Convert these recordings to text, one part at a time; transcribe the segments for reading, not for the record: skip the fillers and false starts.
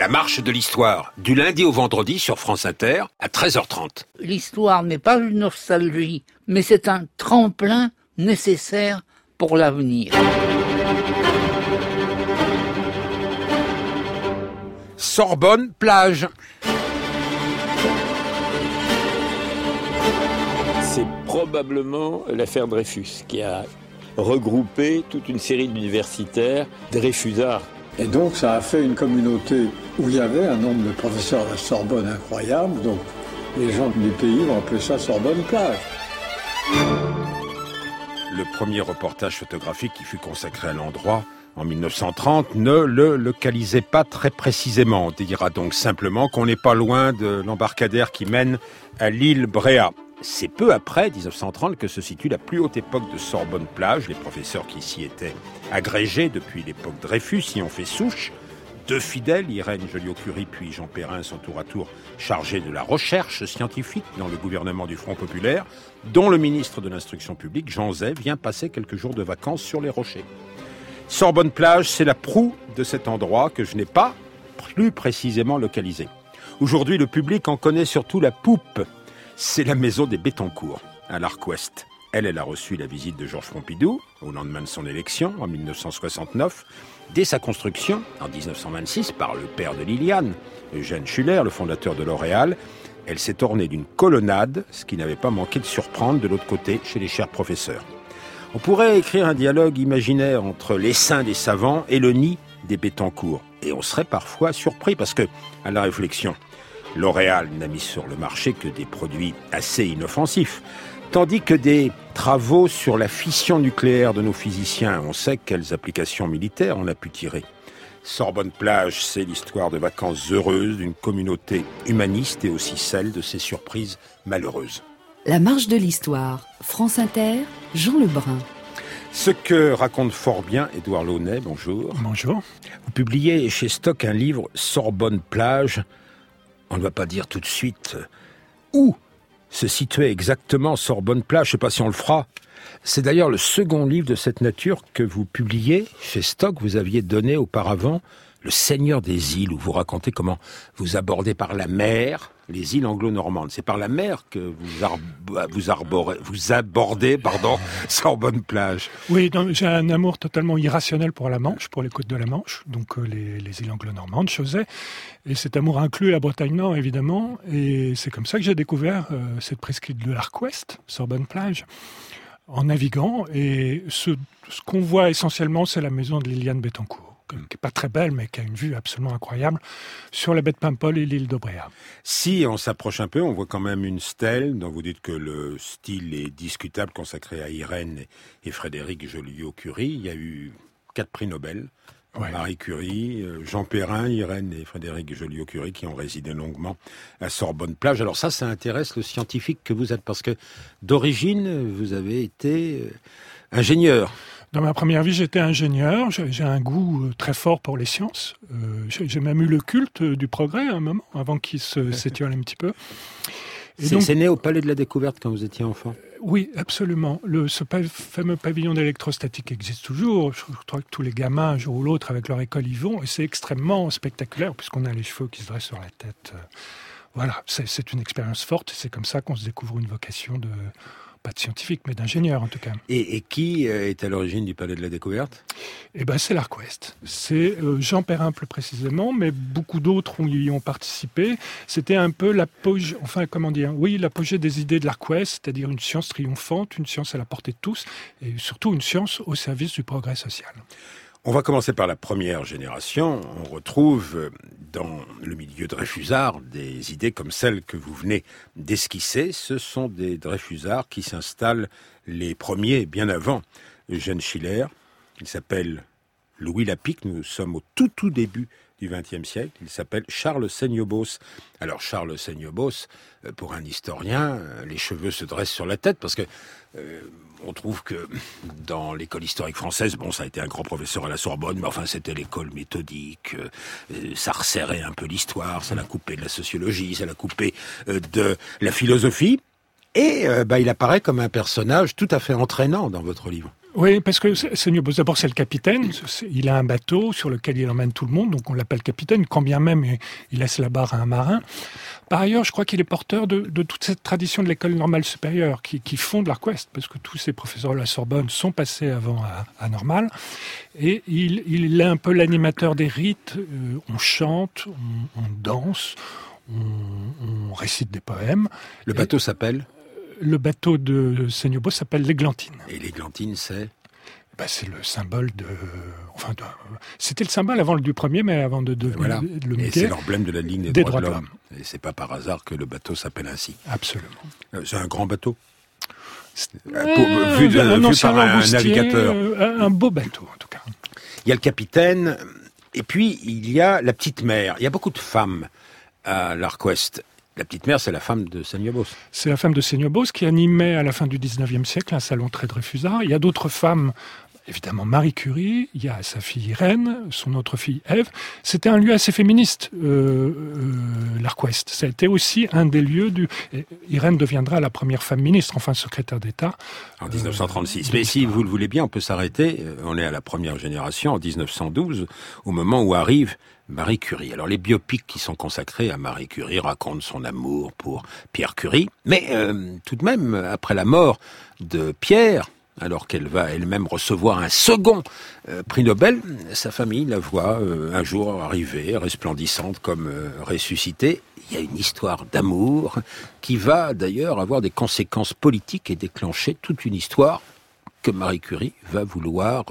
marche de l'histoire, du lundi au vendredi sur France Inter à 13h30. L'histoire n'est pas une nostalgie, mais c'est un tremplin nécessaire pour l'avenir. Sorbonne plage. C'est probablement l'affaire Dreyfus qui a regroupé toute une série d'universitaires dreyfusards. Et donc ça a fait une communauté où il y avait un nombre de professeurs à la Sorbonne incroyable. Donc les gens du pays ont appelé ça Sorbonne plage. Le premier reportage photographique qui fut consacré à l'endroit en 1930 ne le localisait pas très précisément. On dira donc simplement qu'on n'est pas loin de l'embarcadère qui mène à l'île Bréhat. C'est peu après 1930 que se situe la plus haute époque de Sorbonne plage. Les professeurs qui s'y étaient agrégés depuis l'époque Dreyfus y ont fait souche. 2 fidèles, Irène Joliot-Curie puis Jean Perrin, sont tour à tour chargés de la recherche scientifique dans le gouvernement du Front populaire, dont le ministre de l'Instruction publique, Jean Zay, vient passer quelques jours de vacances sur les rochers. Sorbonne plage, c'est la proue de cet endroit que je n'ai pas plus précisément localisé. Aujourd'hui, le public en connaît surtout la poupe. C'est la maison des Bettencourt, à l'Arc Ouest. Elle a reçu la visite de Georges Pompidou au lendemain de son élection, en 1969. Dès sa construction, en 1926, par le père de Liliane, Eugène Schuller, le fondateur de L'Oréal, elle s'est ornée d'une colonnade, ce qui n'avait pas manqué de surprendre de l'autre côté chez les chers professeurs. On pourrait écrire un dialogue imaginaire entre l'essaim des savants et le nid des Bettencourt. Et on serait parfois surpris parce que, à la réflexion, L'Oréal n'a mis sur le marché que des produits assez inoffensifs, tandis que des travaux sur la fission nucléaire de nos physiciens, on sait quelles applications militaires on a pu tirer. Sorbonne plage, c'est l'histoire de vacances heureuses d'une communauté humaniste et aussi celle de ses surprises malheureuses. La marche de l'histoire, France Inter, Jean Lebrun. Ce que raconte fort bien Édouard Launay, bonjour. Bonjour. Vous publiez chez Stock un livre Sorbonne plage. On ne va pas dire tout de suite où se situait exactement Sorbonne plage, je ne sais pas si on le fera. C'est d'ailleurs le second livre de cette nature que vous publiez chez Stock. Vous aviez donné auparavant Le Seigneur des îles, où vous racontez comment vous abordez par la mer les îles anglo-normandes. C'est par la mer que vous abordez Sorbonne plage. Oui, donc, j'ai un amour totalement irrationnel pour la Manche, pour les côtes de la Manche, donc les îles anglo-normandes, Chausey. Et cet amour inclut la Bretagne Nord, évidemment. Et c'est comme ça que j'ai découvert cette presqu'île de l'Arc Ouest, Sorbonne plage, en naviguant. Et ce qu'on voit essentiellement, c'est la maison de Liliane Bettencourt, qui n'est pas très belle, mais qui a une vue absolument incroyable sur la baie de Paimpol et l'île de Bréhat. Si on s'approche un peu, on voit quand même une stèle dont vous dites que le style est discutable, consacré à Irène et Frédéric Joliot-Curie. Il y a eu 4 prix Nobel. Ouais. Marie Curie, Jean Perrin, Irène et Frédéric Joliot-Curie qui ont résidé longuement à Sorbonne plage. Alors ça intéresse le scientifique que vous êtes, parce que d'origine, vous avez été ingénieur. Dans ma première vie, j'étais ingénieur. J'ai un goût très fort pour les sciences. J'ai même eu le culte du progrès à un moment, avant qu'il s'étiole un petit peu. C'est né au Palais de la Découverte quand vous étiez enfant? Oui, absolument. Ce fameux pavillon d'électrostatique existe toujours. Je crois que tous les gamins, un jour ou l'autre, avec leur école, y vont. Et c'est extrêmement spectaculaire, puisqu'on a les cheveux qui se dressent sur la tête. Voilà, c'est une expérience forte. C'est comme ça qu'on se découvre une vocation pas de scientifique, mais d'ingénieur en tout cas. Et qui est à l'origine du Palais de la Découverte? C'est l'Arc Ouest. C'est Jean Perrin plus précisément, mais beaucoup d'autres y ont participé. C'était un peu l'apogée des idées de l'Arc Ouest, c'est-à-dire une science triomphante, une science à la portée de tous, et surtout une science au service du progrès social. On va commencer par la première génération. On retrouve dans le milieu dreyfusard des idées comme celles que vous venez d'esquisser. Ce sont des dreyfusards qui s'installent les premiers bien avant Eugène Schuller. Il s'appelle Louis Lapic. Nous sommes au tout début du XXe siècle. Il s'appelle Charles Seignobos. Alors Charles Seignobos, pour un historien, les cheveux se dressent sur la tête parce que on trouve que dans l'école historique française, ça a été un grand professeur à la Sorbonne, mais enfin c'était l'école méthodique, ça resserrait un peu l'histoire, ça l'a coupé de la sociologie, ça l'a coupé de la philosophie, et il apparaît comme un personnage tout à fait entraînant dans votre livre. Oui, parce que Seignobos, d'abord, c'est le capitaine. Il a un bateau sur lequel il emmène tout le monde, donc on l'appelle capitaine, quand bien même il laisse la barre à un marin. Par ailleurs, je crois qu'il est porteur de toute cette tradition de l'école normale supérieure qui fonde l'Arquest, parce que tous ces professeurs de la Sorbonne sont passés avant à Normale. Et il est un peu l'animateur des rites. On chante, on danse, on récite des poèmes. Le bateau s'appelle ? Le bateau de Seignobos s'appelle l'Églantine. Et l'Églantine, c'est ? C'est le symbole de... c'était le symbole avant du premier, mais avant de devenir le Mickey. Et c'est l'emblème de la ligne des droits de l'homme. Et c'est pas par hasard que le bateau s'appelle ainsi. Absolument. C'est un grand bateau. Vu par un navigateur. Un beau bateau, en tout cas. Il y a le capitaine, et puis il y a la petite mère. Il y a beaucoup de femmes à l'Arquest. La petite mère, c'est la femme de Seignobos. C'est la femme de Seignobos qui animait à la fin du 19e siècle un salon très Dreyfusard. Il y a d'autres femmes, évidemment Marie Curie, il y a sa fille Irène, son autre fille Ève. C'était un lieu assez féministe, l'Arquest. Ça a été aussi un des lieux Irène deviendra la première femme ministre, enfin secrétaire d'État. En 1936. Mais si vous le voulez bien, on peut s'arrêter. On est à la première génération, en 1912, au moment où arrive Marie Curie. Alors les biopics qui sont consacrés à Marie Curie racontent son amour pour Pierre Curie, mais tout de même, après la mort de Pierre, alors qu'elle va elle-même recevoir un second prix Nobel, sa famille la voit un jour arriver, resplendissante comme ressuscitée. Il y a une histoire d'amour qui va d'ailleurs avoir des conséquences politiques et déclencher toute une histoire que Marie Curie va vouloir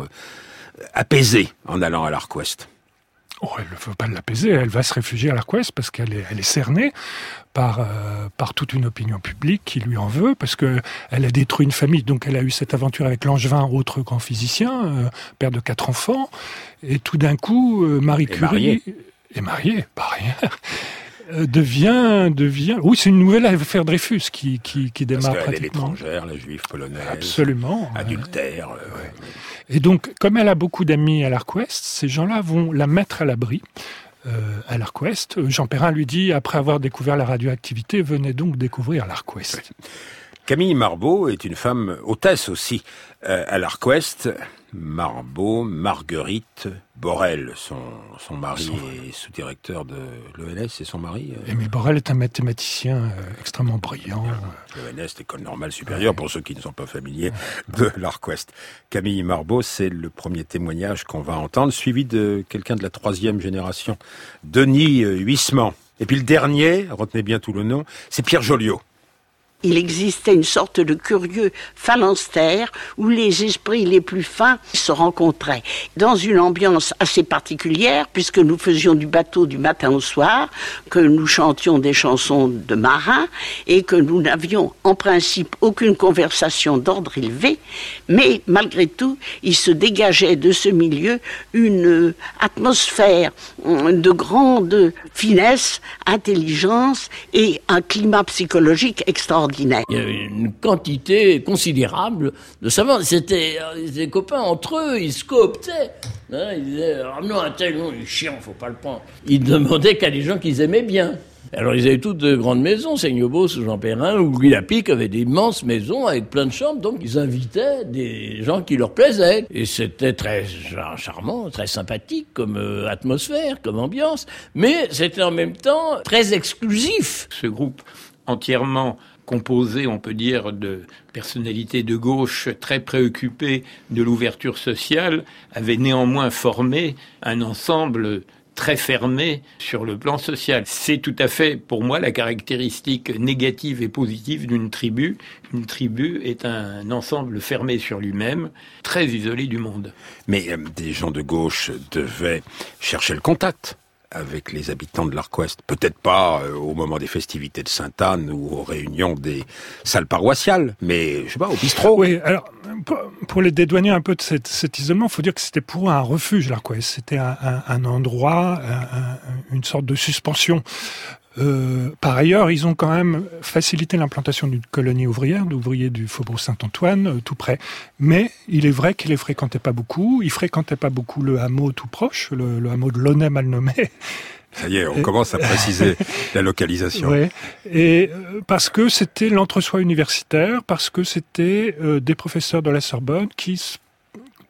apaiser en allant à l'Arquest. Oh, elle ne veut pas l'apaiser, elle va se réfugier à l'Arquest parce qu'elle est cernée par toute une opinion publique qui lui en veut, parce qu'elle a détruit une famille, donc elle a eu cette aventure avec Langevin, autre grand physicien, père de 4 enfants, et tout d'un coup, Marie Curie est mariée, par ailleurs, devient... Oui, c'est une nouvelle affaire Dreyfus qui démarre parce qu'elle pratiquement. est l'étrangère, la juive polonaise. Absolument. Adultère. Ouais. Et donc, comme elle a beaucoup d'amis à l'Arquest, ces gens-là vont la mettre à l'abri à l'Arquest. Jean Perrin lui dit, après avoir découvert la radioactivité, venez donc découvrir l'Arquest. Camille Marbeau est une femme hôtesse aussi à l'Arquest. Marbeau, Marguerite Borel, son mari est sous-directeur de l'ENS, c'est son mari. Émile Borel est un mathématicien extrêmement brillant. L'ENS, l'école normale supérieure, pour ceux qui ne sont pas familiers de l'Arquest. Camille Marbeau, c'est le premier témoignage qu'on va entendre, suivi de quelqu'un de la 3e génération, Denis Huysmans. Et puis le dernier, retenez bien tout le nom, c'est Pierre Joliot. Il existait une sorte de curieux phalanstère où les esprits les plus fins se rencontraient dans une ambiance assez particulière, puisque nous faisions du bateau du matin au soir, que nous chantions des chansons de marins et que nous n'avions en principe aucune conversation d'ordre élevé, mais malgré tout, il se dégageait de ce milieu une atmosphère de grande finesse, intelligence et un climat psychologique extraordinaire. Il y avait une quantité considérable de savants. C'était des copains entre eux, ils se cooptaient. Ils disaient « non, un tel, non, il est chiant, faut pas le prendre ». Ils demandaient qu'à des gens qu'ils aimaient bien. Alors ils avaient toutes de grandes maisons, Seignobos ou Jean Perrin, ou Louis Lapic avait d'immenses maisons avec plein de chambres, donc ils invitaient des gens qui leur plaisaient. Et c'était très charmant, très sympathique comme atmosphère, comme ambiance, mais c'était en même temps très exclusif. Ce groupe entièrement composé, on peut dire, de personnalités de gauche très préoccupées de l'ouverture sociale, avait néanmoins formé un ensemble très fermé sur le plan social. C'est tout à fait, pour moi, la caractéristique négative et positive d'une tribu. Une tribu est un ensemble fermé sur lui-même, très isolé du monde. Mais des gens de gauche devaient chercher le contact avec les habitants de l'Arquest. Peut-être pas au moment des festivités de Sainte-Anne ou aux réunions des salles paroissiales, mais, je sais pas, au bistrot. Oui, alors, pour les dédouaner un peu de cet isolement, il faut dire que c'était pour eux un refuge, l'Arquest. C'était un endroit, une sorte de suspension. Par ailleurs, ils ont quand même facilité l'implantation d'une colonie ouvrière, d'ouvriers du Faubourg Saint-Antoine, tout près. Mais il est vrai qu'ils les fréquentaient pas beaucoup. Ils fréquentaient pas beaucoup le hameau tout proche, le hameau de Launay mal nommé. Ça y est, on commence à préciser la localisation. Ouais. Et parce que c'était l'entre-soi universitaire, parce que c'était des professeurs de la Sorbonne qui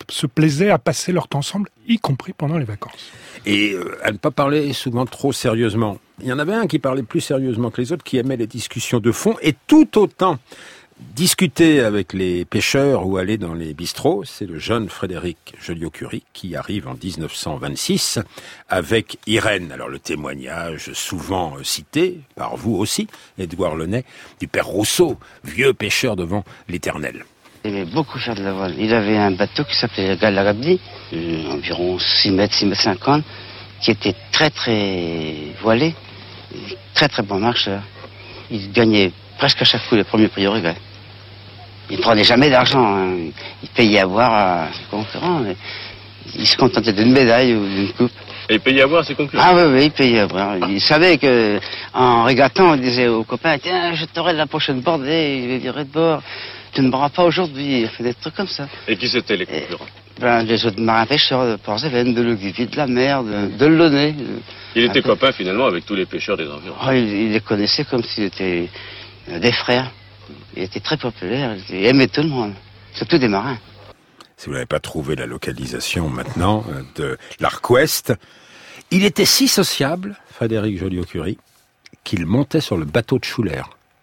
se plaisaient à passer leur temps ensemble, y compris pendant les vacances. Et à ne pas parler souvent trop sérieusement. Il y en avait un qui parlait plus sérieusement que les autres, qui aimait les discussions de fond, et tout autant discuter avec les pêcheurs ou aller dans les bistrots. C'est le jeune Frédéric Joliot-Curie qui arrive en 1926 avec Irène. Alors le témoignage souvent cité, par vous aussi, Édouard Launay, du père Rousseau, vieux pêcheur devant l'Éternel. Il aimait beaucoup faire de la voile. Il avait un bateau qui s'appelait Galarabdi, environ 6 mètres 50, qui était très très voilé, très très bon marcheur. Il gagnait presque à chaque coup les premiers prix au régal. Il prenait jamais d'argent, hein. Il payait à boire à ses concurrents, mais il se contentait d'une médaille ou d'une coupe. Et il payait à boire à ses concurrents? Ah oui, il payait à boire. Il savait que, en régatant, on disait aux copains, tiens, je t'aurai la prochaine bordée, il virait de bord. Tu ne boiras pas aujourd'hui. Il fait des trucs comme ça. Et qui c'était les concurrents? Les autres marins pêcheurs de Port-Zéven, de Logivie, de la mer, de Launay. Il était copain finalement avec tous les pêcheurs des environs. Oh, il les connaissait comme s'ils étaient des frères. Il était très populaire, il aimait tout le monde, surtout des marins. Si vous n'avez pas trouvé la localisation maintenant de l'Arc-Ouest, il était si sociable, Frédéric Joliot-Curie, qu'il montait sur le bateau de Schuller.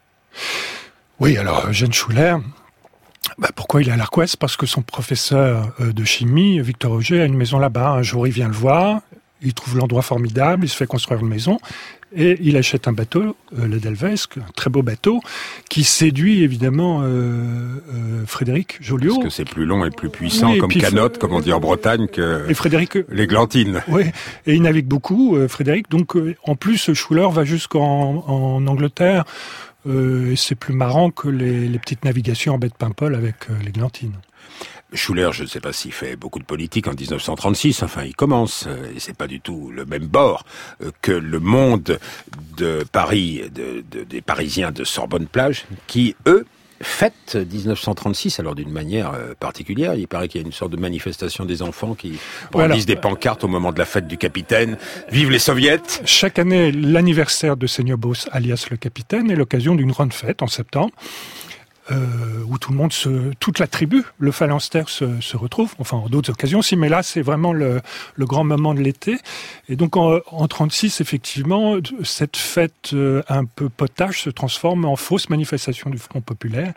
Oui, alors Eugène Schuller, pourquoi il est à l'Arc-Ouest? Parce que son professeur de chimie, Victor Auger, a une maison là-bas. Un jour, il vient le voir, il trouve l'endroit formidable, il se fait construire une maison, et il achète un bateau, le Delvesque, un très beau bateau, qui séduit évidemment Frédéric Joliot. Parce que c'est plus long et plus puissant comme canotte, comme on dit en Bretagne, que l'églantine. Oui, et il navigue beaucoup, Frédéric. Donc, en plus, Schuller va jusqu'en Angleterre, et c'est plus marrant que les petites navigations en baie de Paimpol avec l'églantine. Schuller, je ne sais pas s'il fait beaucoup de politique en 1936, enfin il commence, et c'est pas du tout le même bord que le monde de Paris, des Parisiens de Sorbonne-Plage, qui, eux, fêtent 1936, alors d'une manière particulière. Il paraît qu'il y a une sorte de manifestation des enfants qui brandissent des pancartes au moment de la fête du capitaine. Vive les soviets! Chaque année, l'anniversaire de Seigneur-Beauce, alias le capitaine, est l'occasion d'une grande fête en septembre. Où toute la tribu, le phalanstère se retrouve, enfin en d'autres occasions aussi, mais là c'est vraiment le grand moment de l'été. Et donc en 36, effectivement, cette fête un peu potache se transforme en fausse manifestation du Front populaire.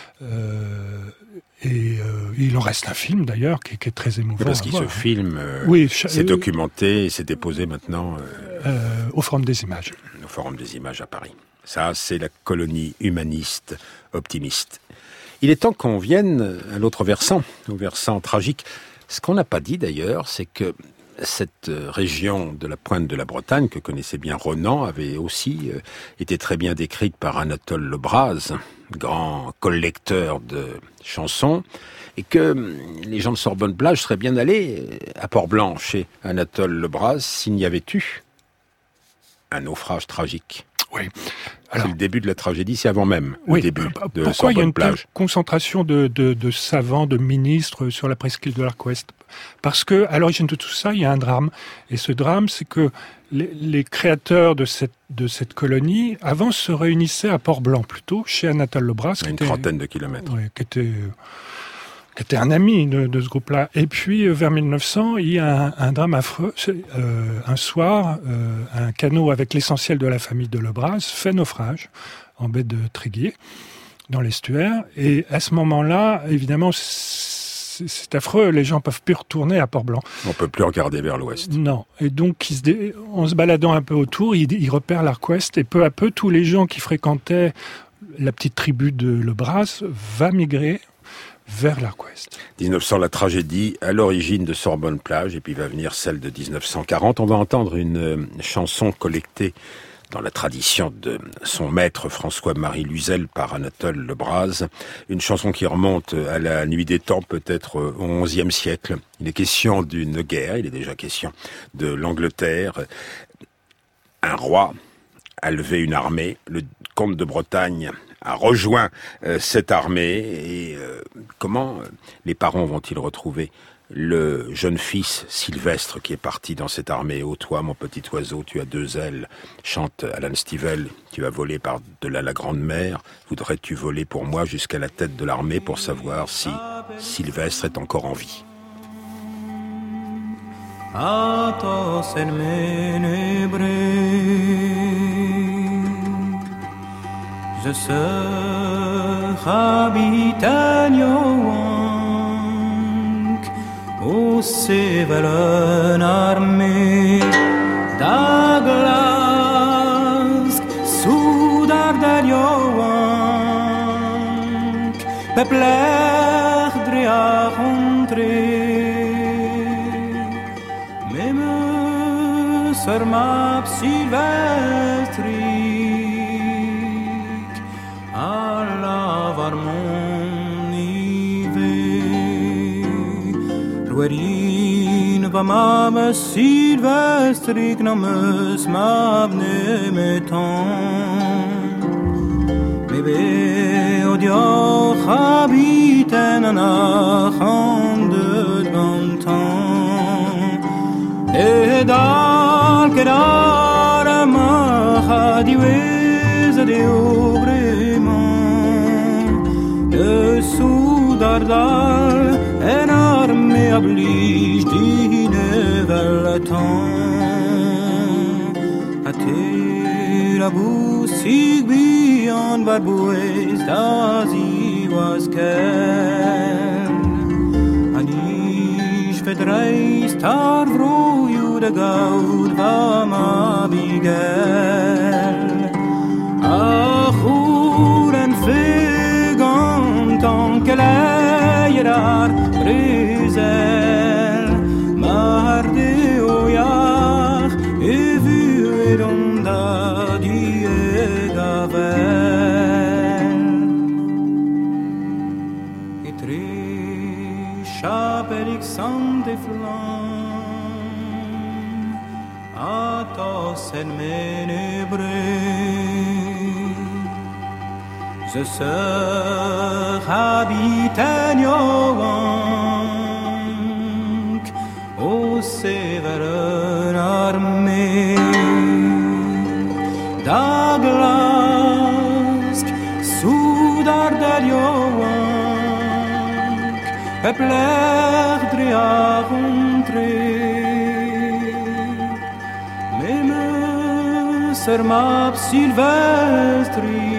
Il en reste un film d'ailleurs qui est très émouvant. Parce qu'il se filme, s'est documenté et s'est déposé maintenant au Forum des Images. Au Forum des Images à Paris. Ça, c'est la colonie humaniste optimiste. Il est temps qu'on vienne à l'autre versant, au versant tragique. Ce qu'on n'a pas dit d'ailleurs, c'est que cette région de la pointe de la Bretagne, que connaissait bien Ronan, avait aussi été très bien décrite par Anatole Lebras, grand collecteur de chansons, et que les gens de Sorbonne-Plage seraient bien allés à Port-Blanc chez Anatole Lebras s'il n'y avait eu un naufrage tragique. Oui. Alors, c'est le début de la tragédie, c'est avant même le début de Sorbonne-Plage. Pourquoi il y a une telle concentration de savants, de ministres sur la presqu'île de l'Arc-Ouest? Parce que, à l'origine de tout ça, il y a un drame. Et ce drame, c'est que les créateurs de cette colonie, avant, se réunissaient à Port-Blanc, plutôt, chez Anatole Lebras. Une trentaine de kilomètres. Oui, qui était un ami de ce groupe-là. Et puis, vers 1900, il y a un drame affreux. Un soir, un canot avec l'essentiel de la famille de Lebras fait naufrage en baie de Tréguier, dans l'estuaire. Et à ce moment-là, évidemment, c'est affreux. Les gens peuvent plus retourner à Port-Blanc. On peut plus regarder vers l'ouest. Non. Et donc, en se baladant un peu autour, il repère l'Arc-Ouest. Et peu à peu, tous les gens qui fréquentaient la petite tribu de Lebras va migrer vers l'Arc-Ouest. 1900, la tragédie à l'origine de Sorbonne-Plage, et puis va venir celle de 1940. On va entendre une chanson collectée dans la tradition de son maître François-Marie Luzel par Anatole Lebras, une chanson qui remonte à la nuit des temps, peut-être au XIe siècle. Il est question d'une guerre, il est déjà question de l'Angleterre. Un roi a levé une armée, le comte de Bretagne a rejoint cette armée, et comment les parents vont-ils retrouver le jeune fils Sylvestre qui est parti dans cette armée? Ô toi, mon petit oiseau, tu as deux ailes, chante Alan Stivell, tu as volé par-delà la grande mer, voudrais-tu voler pour moi jusqu'à la tête de l'armée pour savoir si Sylvestre est encore en vie? atos en ménébré. Je serai habitagnoank o sevelen armé d'aglask soudar d'agnoank bepler drea rentré même sur ma sylvestrik alla var mon ive ruerin va ma sylvestrik namus mavne metan bébé odio habiten anachan de gantan et dal kedar ma hadiwez de obreman de soudardal en armée oblige dine velletan a te la bousig beyond var boys das I was ken ani vedreist har vro ju de gaud va ma bigel a huren fegan tanke lejerar brisel marde o ja evu ronda diega vel etre chaperik sande flam atos en ménébré je serai habitagnoank o severen armé d'aglask soudar d'agnoank bepler drea rentré même sur ma sylvestrik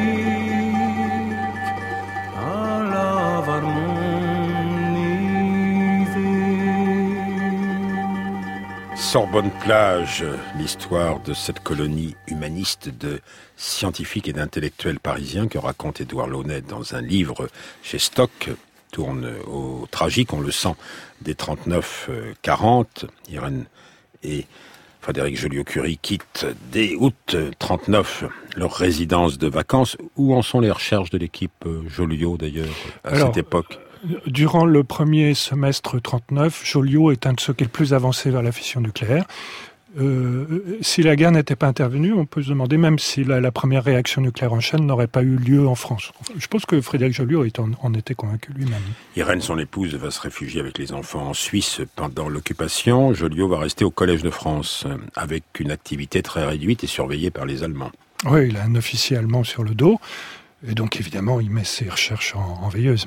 Sorbonne-Plage, l'histoire de cette colonie humaniste de scientifiques et d'intellectuels parisiens que raconte Édouard Launay dans un livre chez Stock, tourne au tragique, on le sent, des 39-40. Irène et Frédéric Joliot-Curie quittent dès août 39 leur résidence de vacances. Où en sont les recherches de l'équipe Joliot d'ailleurs à cette époque ? Durant le premier semestre 39, Joliot est un de ceux qui est le plus avancé vers la fission nucléaire. Si la guerre n'était pas intervenue, on peut se demander même si la première réaction nucléaire en chaîne n'aurait pas eu lieu en France. Je pense que Frédéric Joliot en était convaincu lui-même. Irène, son épouse, va se réfugier avec les enfants en Suisse pendant l'occupation. Joliot va rester au Collège de France, avec une activité très réduite et surveillée par les Allemands. Oui, il a un officier allemand sur le dos, et donc évidemment il met ses recherches en veilleuse.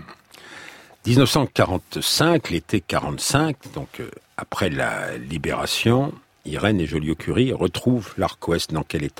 1945, l'été 45, donc après la libération, Irène et Joliot-Curie retrouvent l'Arc-Ouest dans quel état ?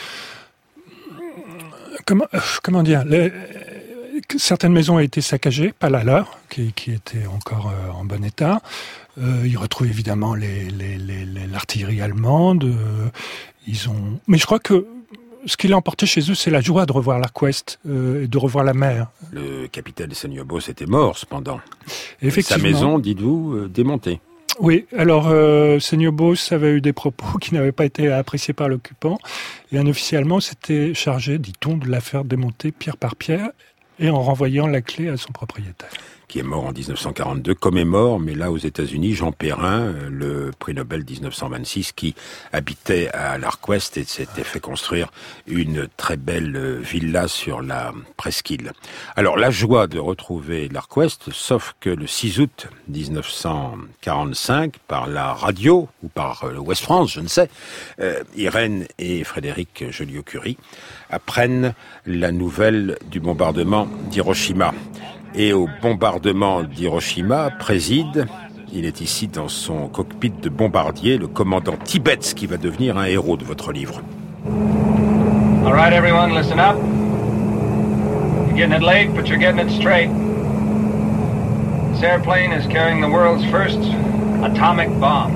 Comment dire ? Certaines maisons ont été saccagées, pas la leur, qui était encore en bon état. Ils retrouvent évidemment l'artillerie allemande. Mais je crois que ce qui l'a emporté chez eux, c'est la joie de revoir l'Arc-Ouest et de revoir la mer. Le capitaine Seignobos était mort, cependant. Effectivement. Sa maison, dites-vous, démontée. Oui, alors Seignobos avait eu des propos qui n'avaient pas été appréciés par l'occupant. Et un officier allemand s'était chargé, dit-on, de la faire démonter pierre par pierre et en renvoyant la clé à son propriétaire. Qui est mort en 1942, comme est mort, mais là aux États-Unis, Jean Perrin, le prix Nobel 1926, qui habitait à l'Arc-Ouest et s'était fait construire une très belle villa sur la presqu'île. Alors la joie de retrouver l'Arc-Ouest, sauf que le 6 août 1945, par la radio ou par le Ouest France, je ne sais, Irène et Frédéric Joliot-Curie apprennent la nouvelle du bombardement d'Hiroshima. Et au bombardement d'Hiroshima préside Il est ici dans son cockpit de bombardier, le commandant Tibbets, qui va devenir un héros de votre livre. All right, everyone, listen up. You're getting it late, but you're getting it straight. This airplane is carrying the world's first atomic bomb.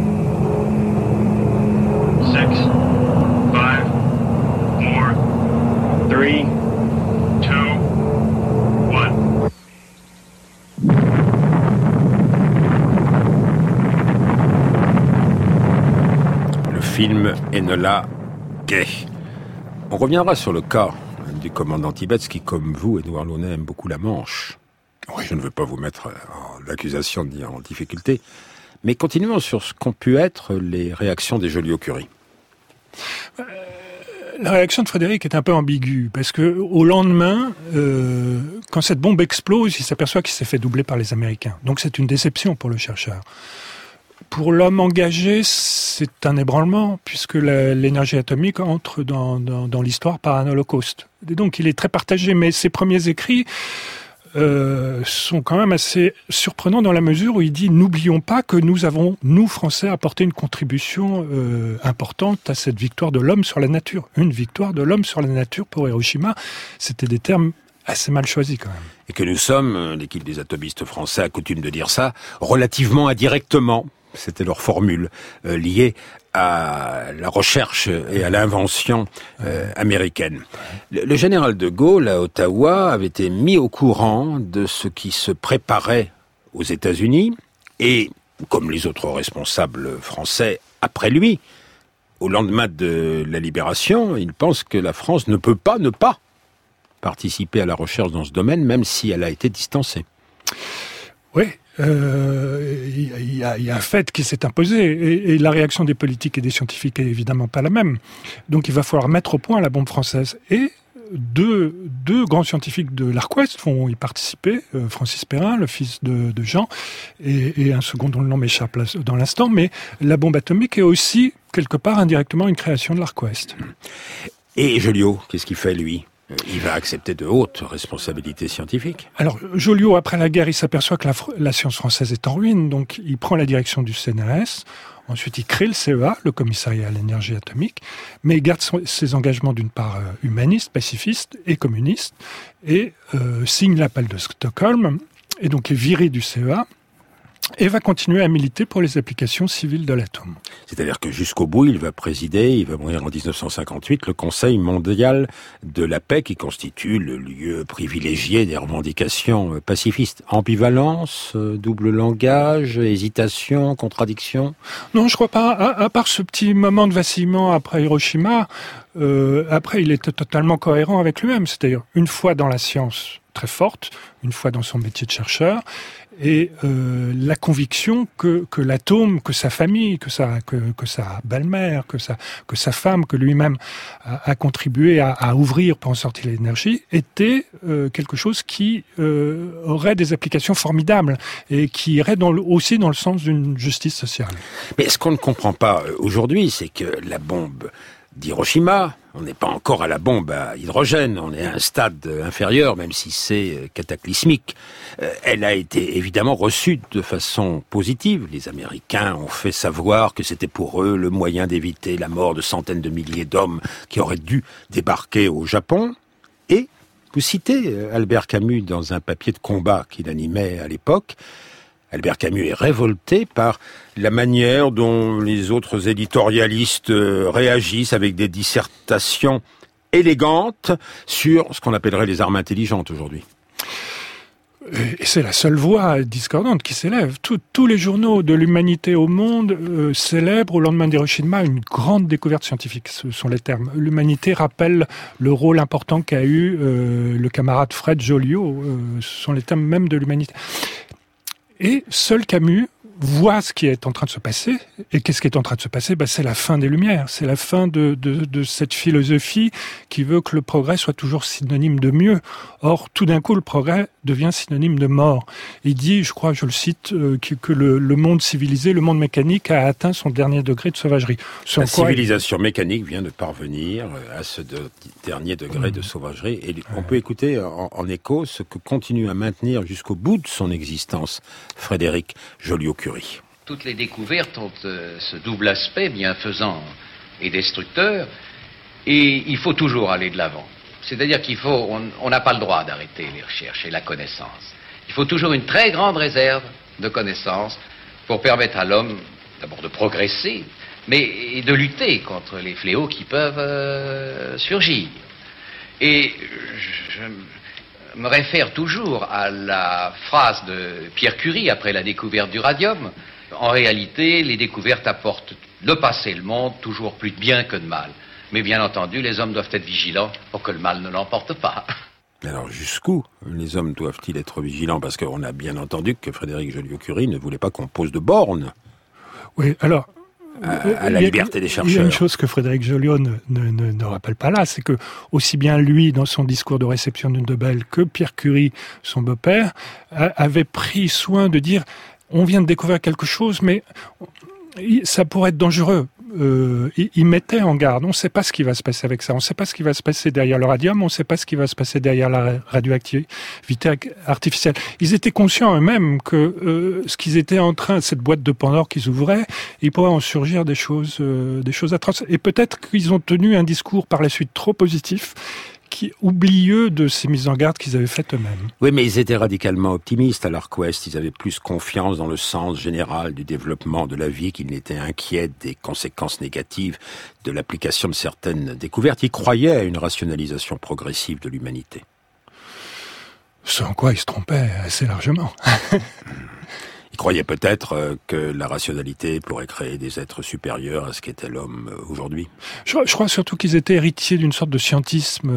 6, 5, 4, 3, 2, 1. Le film Enola Gay. On reviendra sur le cas du commandant Tibbets qui, comme vous, Édouard Launay, aime beaucoup la Manche. Oui. Je ne veux pas vous mettre en accusation ni en difficulté, mais continuons sur ce qu'ont pu être les réactions des Joliot-Curie. La réaction de Frédéric est un peu ambiguë, parce que au lendemain, quand cette bombe explose, il s'aperçoit qu'il s'est fait doubler par les Américains. Donc c'est une déception pour le chercheur. Pour l'homme engagé, c'est un ébranlement, puisque l'énergie atomique entre dans l'histoire par un holocauste. Et donc il est très partagé, mais ses premiers écrits sont quand même assez surprenants dans la mesure où il dit « N'oublions pas que nous avons, nous Français, apporté une contribution importante à cette victoire de l'homme sur la nature. » Une victoire de l'homme sur la nature pour Hiroshima, c'était des termes assez mal choisis quand même. Et que nous sommes, l'équipe des atomistes français a coutume de dire ça, relativement indirectement. C'était leur formule liée à la recherche et à l'invention américaine. Le général de Gaulle, à Ottawa, avait été mis au courant de ce qui se préparait aux États-Unis et, comme les autres responsables français après lui, au lendemain de la libération, il pense que la France ne peut pas ne pas participer à la recherche dans ce domaine, même si elle a été distancée. Oui. Il y a un fait qui s'est imposé et la réaction des politiques et des scientifiques est évidemment pas la même. Donc il va falloir mettre au point la bombe française. Et deux grands scientifiques de l'Arquest vont y participer, Francis Perrin, le fils de Jean, et un second dont le nom m'échappe dans l'instant, mais la bombe atomique est aussi, quelque part, indirectement une création de l'Arquest. Et Joliot, qu'est-ce qu'il fait, lui ? Il va accepter de hautes responsabilités scientifiques. Alors, Joliot, après la guerre, il s'aperçoit que la science française est en ruine, donc il prend la direction du CNRS. Ensuite, il crée le CEA, le Commissariat à l'énergie atomique, mais il garde ses engagements d'une part humanistes, pacifistes et communistes, et signe l'appel de Stockholm, et donc est viré du CEA, et va continuer à militer pour les applications civiles de l'atome. C'est-à-dire que jusqu'au bout, il va mourir en 1958, le Conseil mondial de la paix qui constitue le lieu privilégié des revendications pacifistes. Ambivalence, double langage, hésitation, contradiction ? Non, je crois pas. À part ce petit moment de vacillement après Hiroshima, après il était totalement cohérent avec lui-même. C'est-à-dire une fois dans la science très forte, une fois dans son métier de chercheur, et la conviction que l'atome, que sa famille, que sa belle-mère, que sa femme, que lui-même a contribué à ouvrir pour en sortir l'énergie, était quelque chose qui aurait des applications formidables et qui irait aussi dans le sens d'une justice sociale. Mais ce qu'on ne comprend pas aujourd'hui, c'est que la bombe d'Hiroshima, on n'est pas encore à la bombe à hydrogène, on est à un stade inférieur, même si c'est cataclysmique. Elle a été évidemment reçue de façon positive. Les Américains ont fait savoir que c'était pour eux le moyen d'éviter la mort de centaines de milliers d'hommes qui auraient dû débarquer au Japon. Et vous citez Albert Camus dans un papier de combat qu'il animait à l'époque. Albert Camus est révolté par la manière dont les autres éditorialistes réagissent avec des dissertations élégantes sur ce qu'on appellerait les armes intelligentes aujourd'hui. Et c'est la seule voix discordante qui s'élève. Tous les journaux de l'humanité au monde célèbrent au lendemain d'Hiroshima une grande découverte scientifique. Ce sont les termes. L'humanité rappelle le rôle important qu'a eu le camarade Fred Joliot. Ce sont les termes même de l'humanité. Et seul Camus voit ce qui est en train de se passer. Et qu'est-ce qui est en train de se passer ? C'est la fin des Lumières. C'est la fin de cette philosophie qui veut que le progrès soit toujours synonyme de mieux. Or, tout d'un coup, le progrès devient synonyme de mort. Il dit, je crois, je le cite, que le monde civilisé, le monde mécanique a atteint son dernier degré de sauvagerie. La civilisation mécanique vient de parvenir à ce dernier degré de sauvagerie. Et on peut écouter en écho ce que continue à maintenir jusqu'au bout de son existence Frédéric Joliot-Curie. Toutes les découvertes ont ce double aspect bienfaisant et destructeur, et il faut toujours aller de l'avant. C'est-à-dire on n'a pas le droit d'arrêter les recherches et la connaissance. Il faut toujours une très grande réserve de connaissances pour permettre à l'homme d'abord de progresser, mais de lutter contre les fléaux qui peuvent surgir. Et je me réfère toujours à la phrase de Pierre Curie après la découverte du radium. En réalité, les découvertes apportent le passé et le monde toujours plus de bien que de mal. Mais bien entendu, les hommes doivent être vigilants pour que le mal ne l'emporte pas. Alors jusqu'où les hommes doivent-ils être vigilants? Parce qu'on a bien entendu que Frédéric Joliot-Curie ne voulait pas qu'on pose de bornes. Oui, alors... à la liberté des chercheurs. Il y a une chose que Frédéric Joliot ne rappelle pas là, c'est que aussi bien lui, dans son discours de réception de Nobel, que Pierre Curie, son beau-père, avait pris soin de dire on vient de découvrir quelque chose, mais ça pourrait être dangereux. Il mettait en garde. On ne sait pas ce qui va se passer avec ça. On ne sait pas ce qui va se passer derrière le radium. On ne sait pas ce qui va se passer derrière la radioactivité artificielle. Ils étaient conscients eux-mêmes que ce qu'ils étaient en train, cette boîte de Pandore qu'ils ouvraient, il pourrait en surgir des choses atroces. Et peut-être qu'ils ont tenu un discours par la suite trop positif, oublieux de ces mises en garde qu'ils avaient faites eux-mêmes. Oui, mais ils étaient radicalement optimistes à l'Arquest. Ils avaient plus confiance dans le sens général du développement de la vie qu'ils n'étaient inquiets des conséquences négatives de l'application de certaines découvertes. Ils croyaient à une rationalisation progressive de l'humanité. Ce en quoi ils se trompaient assez largement. Ils croyaient peut-être que la rationalité pourrait créer des êtres supérieurs à ce qu'était l'homme aujourd'hui. Je crois surtout qu'ils étaient héritiers d'une sorte de scientisme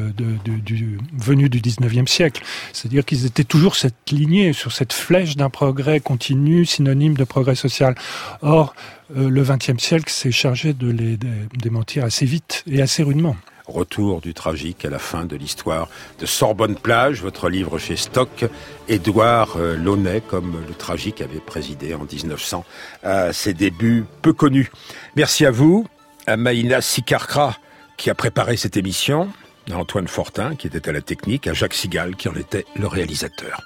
venu du 19e siècle. C'est-à-dire qu'ils étaient toujours cette lignée, sur cette flèche d'un progrès continu, synonyme de progrès social. Or, le 20e siècle s'est chargé de les démentir assez vite et assez rudement. Retour du tragique à la fin de l'histoire de Sorbonne-Plage, votre livre chez Stock. Édouard Launay, comme le tragique, avait présidé en 1900 à ses débuts peu connus. Merci à vous, à Maïna Sikarkra qui a préparé cette émission, à Antoine Fortin qui était à la technique, à Jacques Sigal qui en était le réalisateur.